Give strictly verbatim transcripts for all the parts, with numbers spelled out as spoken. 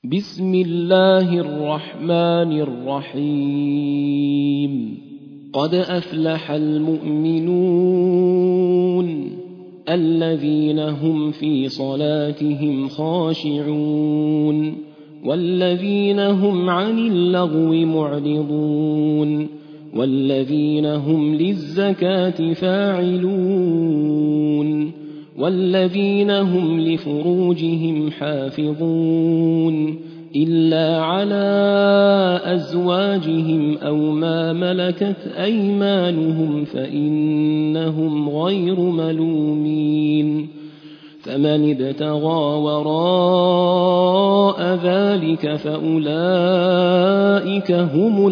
بسم الله الرحمن الرحيم قد أفلح المؤمنون الذين هم في صلاتهم خاشعون والذين هم عن اللغو معرضون والذين هم للزكاة فاعلون والذين هم لفروجهم حافظون إلا على أزواجهم أو ما ملكت أيمانهم فإنهم غير ملومين فمن ابتغى وراء ذلك فأولئك هم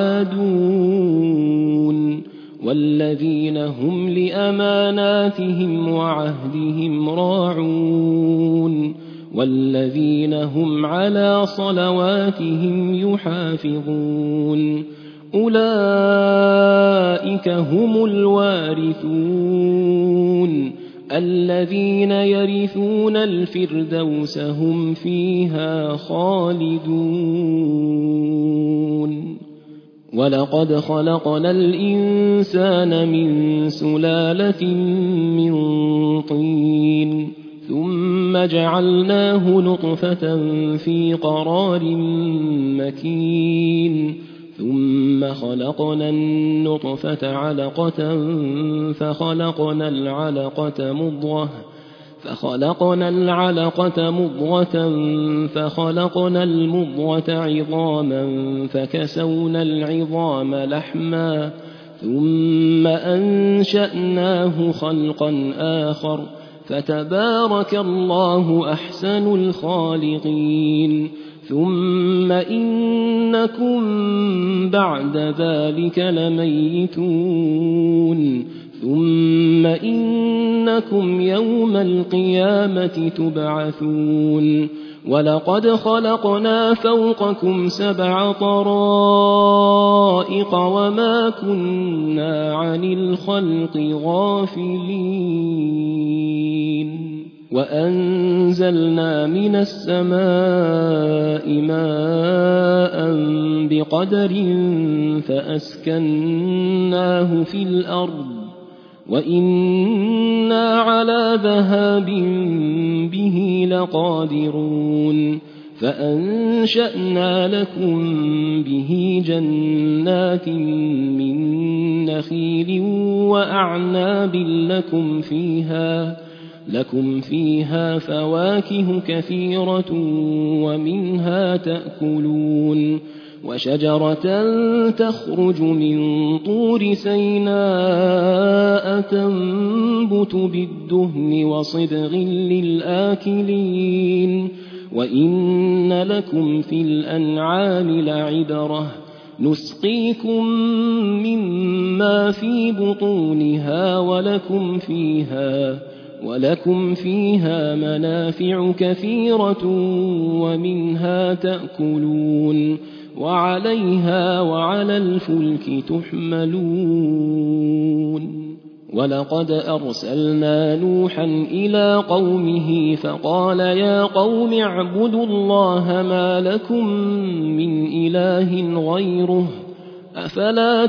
العادون والذين هم لأماناتهم وعهدهم راعون والذين هم على صلواتهم يحافظون أولئك هم الوارثون الذين يرثون الفردوس هم فيها خالدون ولقد خلقنا الإنسان من سلالة من طين ثم جعلناه نطفة في قرار مكين ثم خلقنا النطفة علقة فخلقنا العلقة مضغة فخلقنا العلقة مضغة فخلقنا المضغة عظاما فكسونا العظام لحما ثم أنشأناه خلقا آخر فتبارك الله أحسن الخالقين ثم إنكم بعد ذلك لميتون ثم إنكم يوم القيامة تبعثون ولقد خلقنا فوقكم سبع طرائق وما كنا عن الخلق غافلين وأنزلنا من السماء ماء بقدر فأسكناه في الأرض وإنا على ذهاب به لقادرون فأنشأنا لكم به جنات من نخيل وأعناب لكم فيها لكم فيها فواكه كثيرة ومنها تأكلون وشجرة تخرج من طور سيناء تنبت بالدهن وصبغ للآكلين وإن لكم في الأنعام لعبرة نسقيكم مما في بطونها ولكم فيها ولكم فيها منافع كثيرة ومنها تأكلون وعليها وعلى الفلك تحملون ولقد أرسلنا نوحا إلى قومه فقال يا قوم اعبدوا الله ما لكم من إله غيره أفلا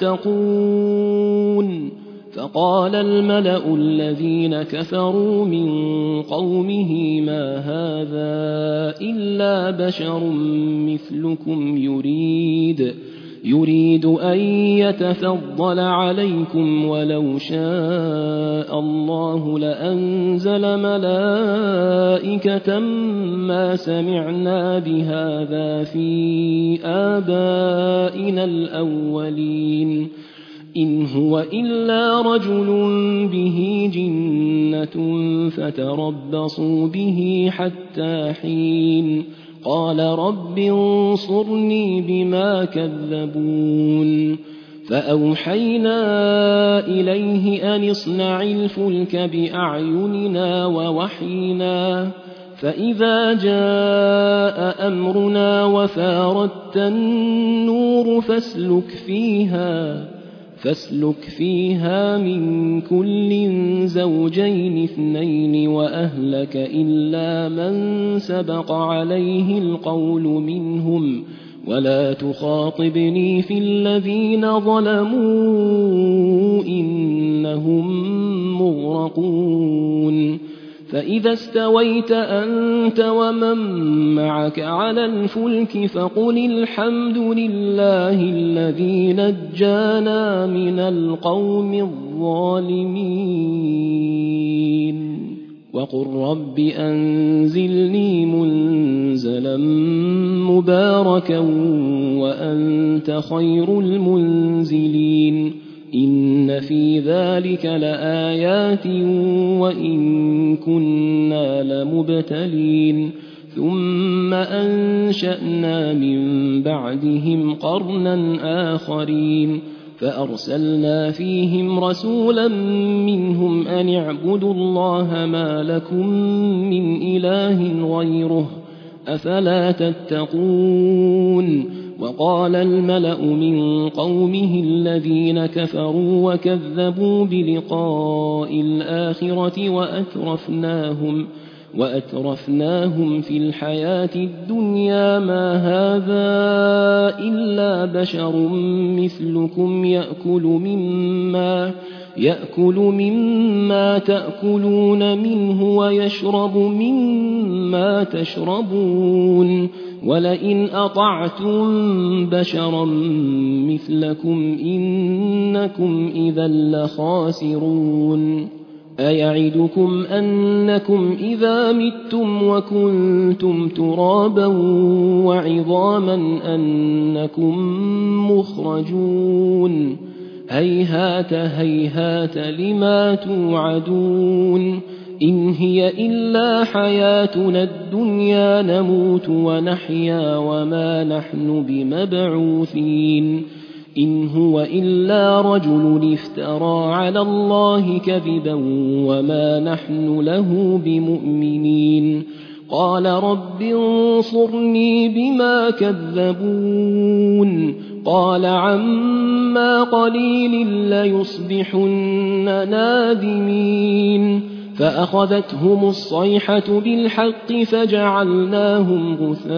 تتقون فقال الملأ الذين كفروا من قومه ما هذا إلا بشر مثلكم يريد يريد أن يتفضل عليكم ولو شاء الله لأنزل ملائكة ما سمعنا بهذا في آبائنا الأولين إن هو إلا رجل به جنة فتربصوا به حتى حين قال رب انصرني بما كذبون فأوحينا إليه أن اصنع الفلك بأعيننا ووحينا فإذا جاء أمرنا وفاردت النور فاسلك فيها فاسلك فيها من كل زوجين اثنين وأهلك إلا من سبق عليه القول منهم ولا تخاطبني في الذين ظلموا إنهم مغرقون فإذا استويت أنت ومن معك على الفلك فقل الحمد لله الذي نجانا من القوم الظالمين وقل رب أنزلني منزلا مباركا وأنت خير المنزلين إن في ذلك لآيات وإن كنا لمبتلين ثم أنشأنا من بعدهم قرنا آخرين فأرسلنا فيهم رسولا منهم أن اعبدوا الله ما لكم من إله غيره أفلا تتقون وقال الملأ من قومه الذين كفروا وكذبوا بلقاء الآخرة وأترفناهم, وأترفناهم في الحياة الدنيا ما هذا إلا بشر مثلكم يأكل مما, يأكل مما تأكلون منه ويشرب مما تشربون ولئن أطعتم بشرا مثلكم إنكم إذا لخاسرون أيعدكم أنكم إذا متم وكنتم ترابا وعظاما أنكم مخرجون هيهات هيهات لما توعدون إن هي إلا حياتنا الدنيا نموت ونحيا وما نحن بمبعوثين إن هو إلا رجل افترى على الله كذبا وما نحن له بمؤمنين قال رب انصرني بما كذبون قال عما قليل ليصبحن نادمين فأخذتهم الصيحة بالحق فجعلناهم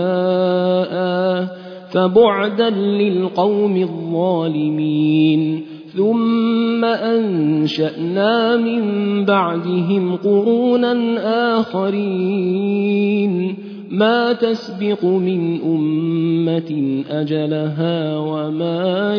غثاء فبعدا للقوم الظالمين ثم أنشأنا من بعدهم قرونا آخرين ما تسبق من أمة أجلها وما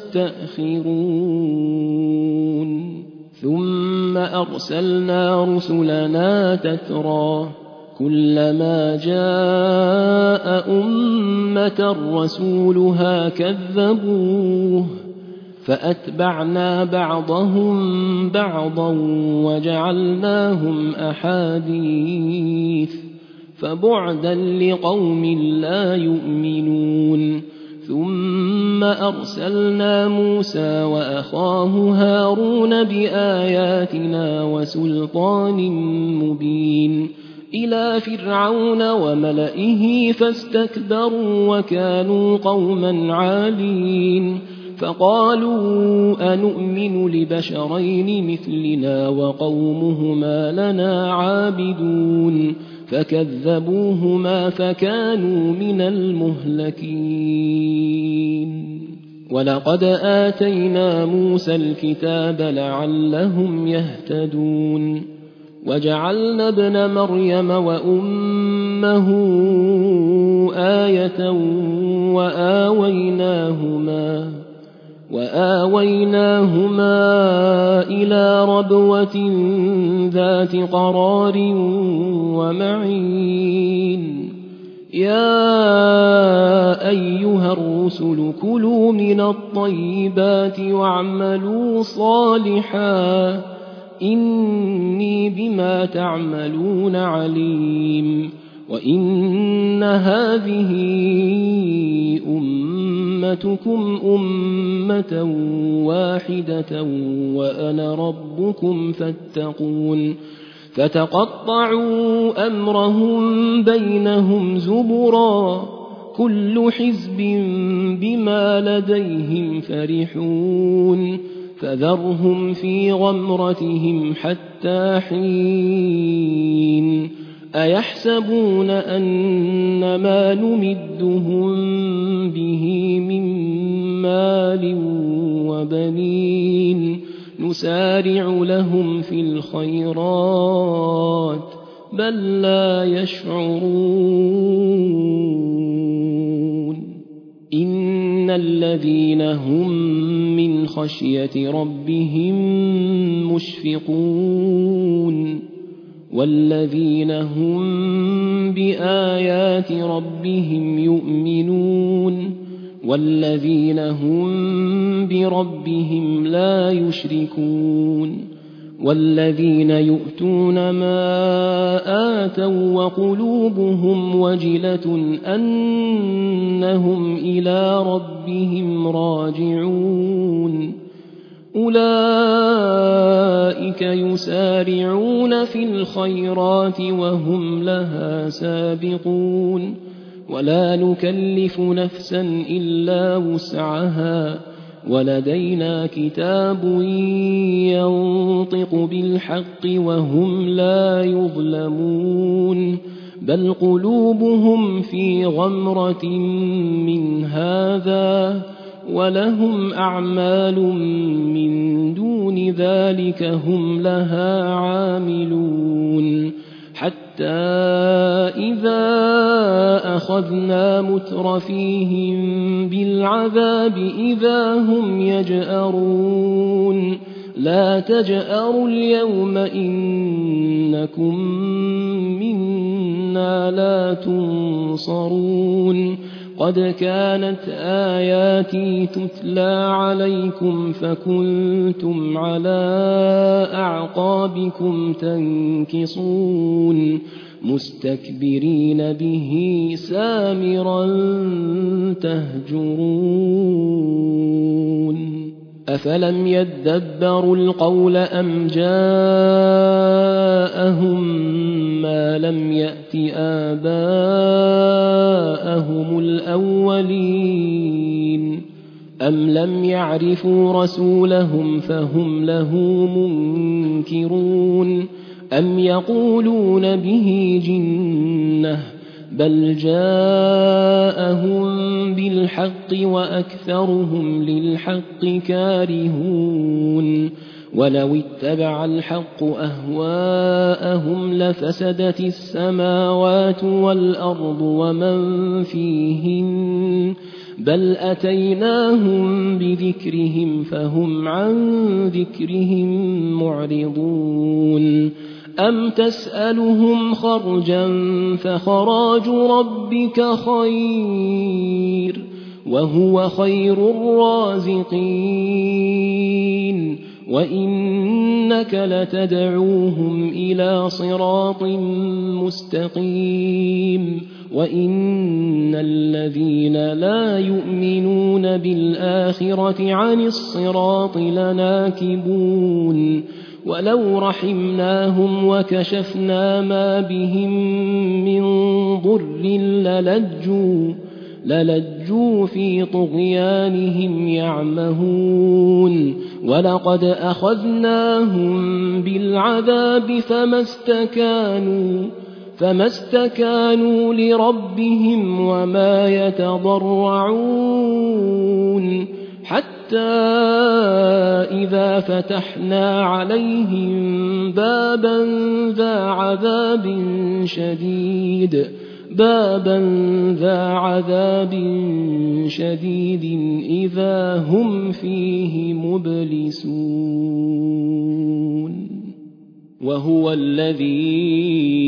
يستأخرون ثم أرسلنا رسلنا تترى كلما جاء أمة رسولها كذبوه فأتبعنا بعضهم بعضا وجعلناهم أحاديث فبعدا لقوم لا يؤمنون ثم أرسلنا موسى وأخاه هارون بآياتنا وسلطان مبين إلى فرعون وملئه فاستكبروا وكانوا قوما عالين فقالوا أنؤمن لبشرين مثلنا وقومهما لنا عابدون فكذبوهما فكانوا من المهلكين ولقد آتينا موسى الكتاب لعلهم يهتدون وجعلنا ابن مريم وأمه آية وآويناهما, وآويناهما إلى ربوة ذات قرار ومعين يا أيها الرسل كلوا من الطيبات واعملوا صالحا إني بما تعملون عليم وإن هذه أمتكم أمة واحدة وأنا ربكم فاتقون فتقطعوا أمرهم بينهم زبرا كل حزب بما لديهم فرحون فذرهم في غمرتهم حتى حين أيحسبون أن ما نمدهم به من مال وبنين نسارع لهم في الخيرات بل لا يشعرون إن الذين هم من خشية ربهم مشفقون والذين هم بآيات ربهم يؤمنون والذين هم بربهم لا يشركون والذين يؤتون ما آتوا وقلوبهم وجلة أنهم إلى ربهم راجعون أولئك يسارعون في الخيرات وهم لها سابقون ولا نكلف نفسا إلا وسعها ولدينا كتاب ينطق بالحق وهم لا يظلمون بل قلوبهم في غمرة من هذا ولهم أعمال من دون ذلك هم لها عاملون حتى إذا أخذنا مترفيهم بالعذاب إذا هم يجأرون لا تجأروا اليوم إنكم منا لا تنصرون قد كانت آياتي تتلى عليكم فكنتم على أعقابكم تنكصون مستكبرين به سامرا تهجرون أفلم يدبروا القول أم جاءهم ما لم يأت آباءهم الأولين أم لم يعرفوا رسولهم فهم له منكرون أم يقولون به جنة بل جاءهم بالحق وأكثرهم للحق كارهون ولو اتبع الحق أهواءهم لفسدت السماوات والأرض ومن فيهن بل أتيناهم بذكرهم فهم عن ذكرهم معرضون أم تسألهم خرجا فخراج ربك خير وهو خير الرازقين وإنك لتدعوهم إلى صراط مستقيم وإن الذين لا يؤمنون بالآخرة عن الصراط لناكبون ولو رحمناهم وكشفنا ما بهم من ضر للجوا للجوا في طغيانهم يعمهون ولقد أخذناهم بالعذاب فما استكانوا فما استكانوا لربهم وما يتضرعون حتى إذا فتحنا عليهم بابا ذا عذاب شديد بابا ذا عذاب شديد إذا هم فيه مبلسون وهو الذي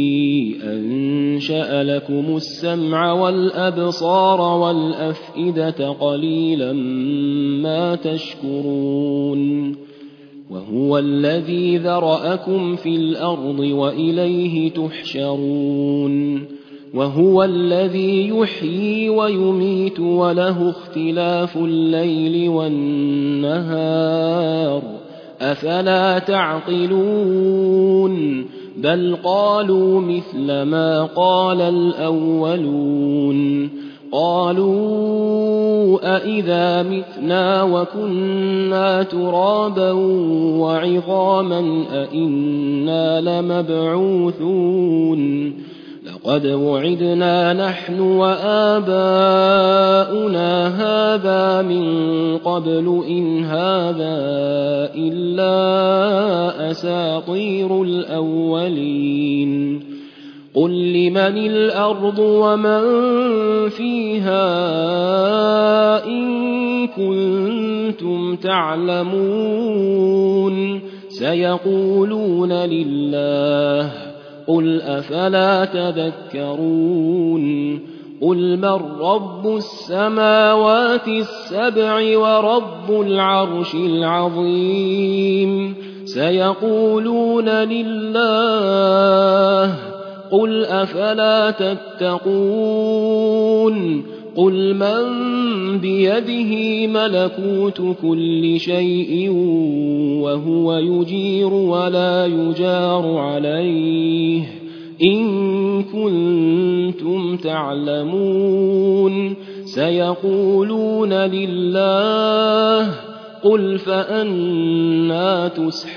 أنشأ لكم السمع والأبصار والأفئدة قليلا ما تشكرون وهو الذي ذرأكم في الأرض وإليه تحشرون وهو الذي يحيي ويميت وله اختلاف الليل والنهار أفلا تعقلون بل قالوا مثل ما قال الأولون قالوا أإذا متنا وكنا ترابا وعظاما أإنا لمبعوثون لقد وعدنا نحن وآباؤنا هذا من قبل إن هذا إلا أساطير الأولين قل لمن الأرض ومن فيها إن كنتم تعلمون سيقولون لله قل أفلا تذكرون قل من رب السماوات السبع ورب العرش العظيم سيقولون لله قل أفلا تتقون قل من بيده ملكوت كل شيء وهو يجير ولا يجار عليه إن كنتم تعلمون سيقولون لله قل فأنى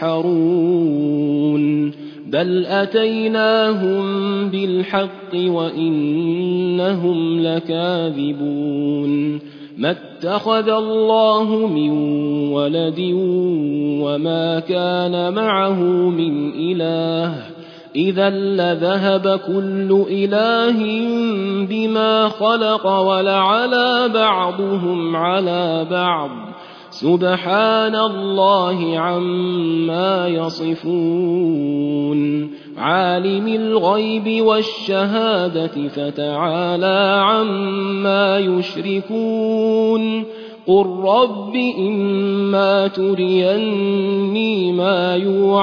تسحرون بل أتيناهم بالحق وإنهم لكاذبون ما اتخذ الله من ولد وما كان معه من إله إذا لذهب كل إله بما خلق ولعلى بعضهم على بعض سبحان الله عما يصفون عالم الغيب والشهادة فتعالى عما يشركون قل رب إما تريني ما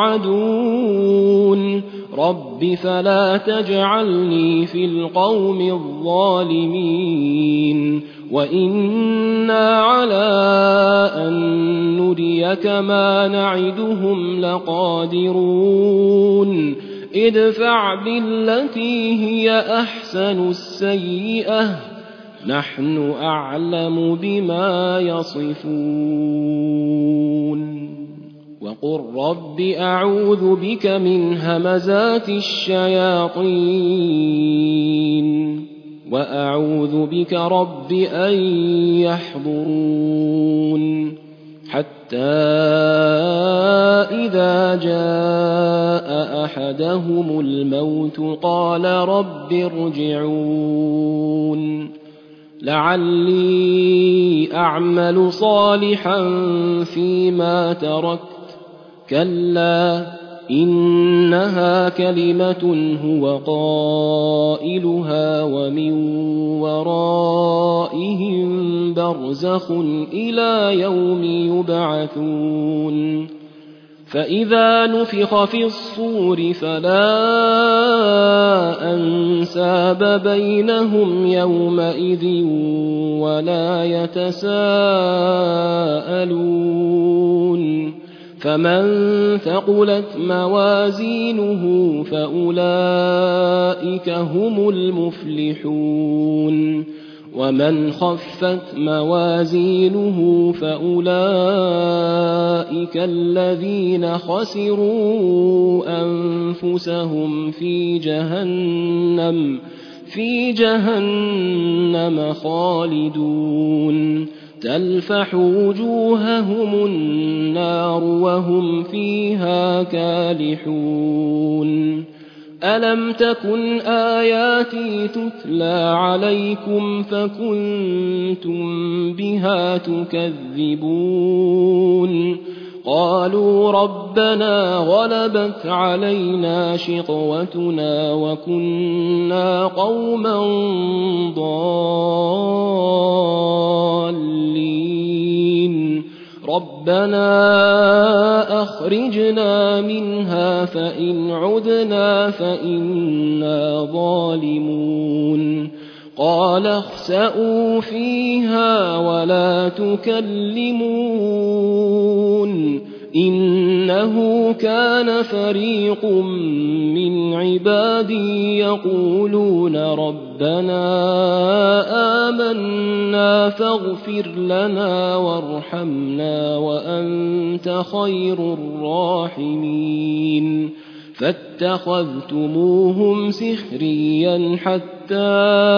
يوعدون رب فلا تجعلني في القوم الظالمين وإنا على أن نريك ما نعدهم لقادرون ادفع بالتي هي أحسن السيئة نحن أعلم بما يصفون وقل رب أعوذ بك من همزات الشياطين وأعوذ بك رب أن يحضرون حتى إذا جاء أحدهم الموت قال رب ارجعون لعلي أعمل صالحا فيما تركت كلا إنها كلمة هو قائلها ومن ورائهم برزخ إلى يوم يبعثون فإذا نفخ في الصور فلا أنساب بينهم يومئذ ولا يتساءلون فمن ثقلت موازينه فأولئك هم المفلحون ومن خفت موازينه فأولئك الذين خسروا أنفسهم في جهنم في جهنم خالدون تلفح وجوههم النار وهم فيها كالحون ألم تكن آياتي تتلى عليكم فكنتم بها تكذبون قالوا ربنا غلبت علينا شقوتنا وكنا قوما ضالين ربنا أخرجنا منها فإن عدنا فإنا ظالمون قال اخسئوا فيها ولا تكلمون إنه كان فريق من عبادي يقولون ربنا آمنا فاغفر لنا وارحمنا وأنت خير الراحمين فاتخذتموهم سخريا حتى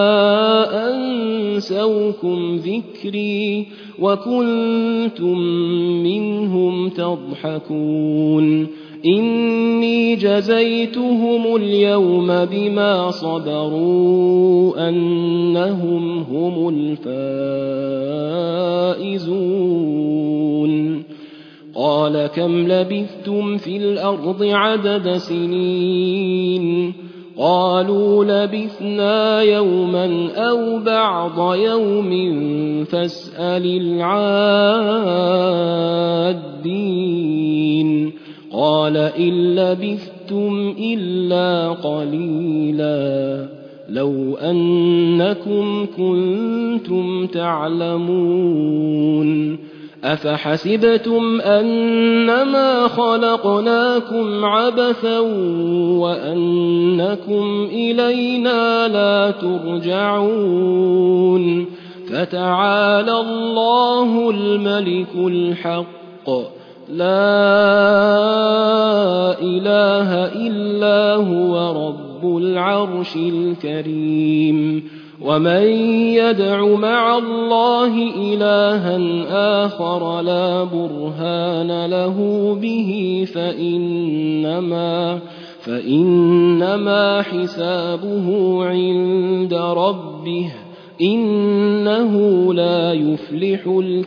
أنسوكم ذكري وكنتم منهم تضحكون إني جزيتهم اليوم بما صبروا أنهم هم الفائزون قال كم لبثتم في الأرض عدد سنين قالوا لبثنا يوما أو بعض يوم فاسأل العادين قال إن لبثتم إلا قليلا لو أنكم كنتم تعلمون أفحسبتم أنما خلقناكم عبثا وأنكم إلينا لا ترجعون فتعالى الله الملك الحق لا إله إلا هو رب العرش الكريم ومن يدع مع الله إلها آخر لا برهان له به فإنما, فإنما حسابه عند ربه إنه لا يفلح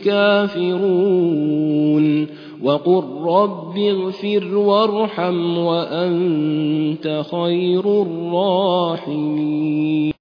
الكافرون وقل رب اغفر وارحم وأنت خير الراحمين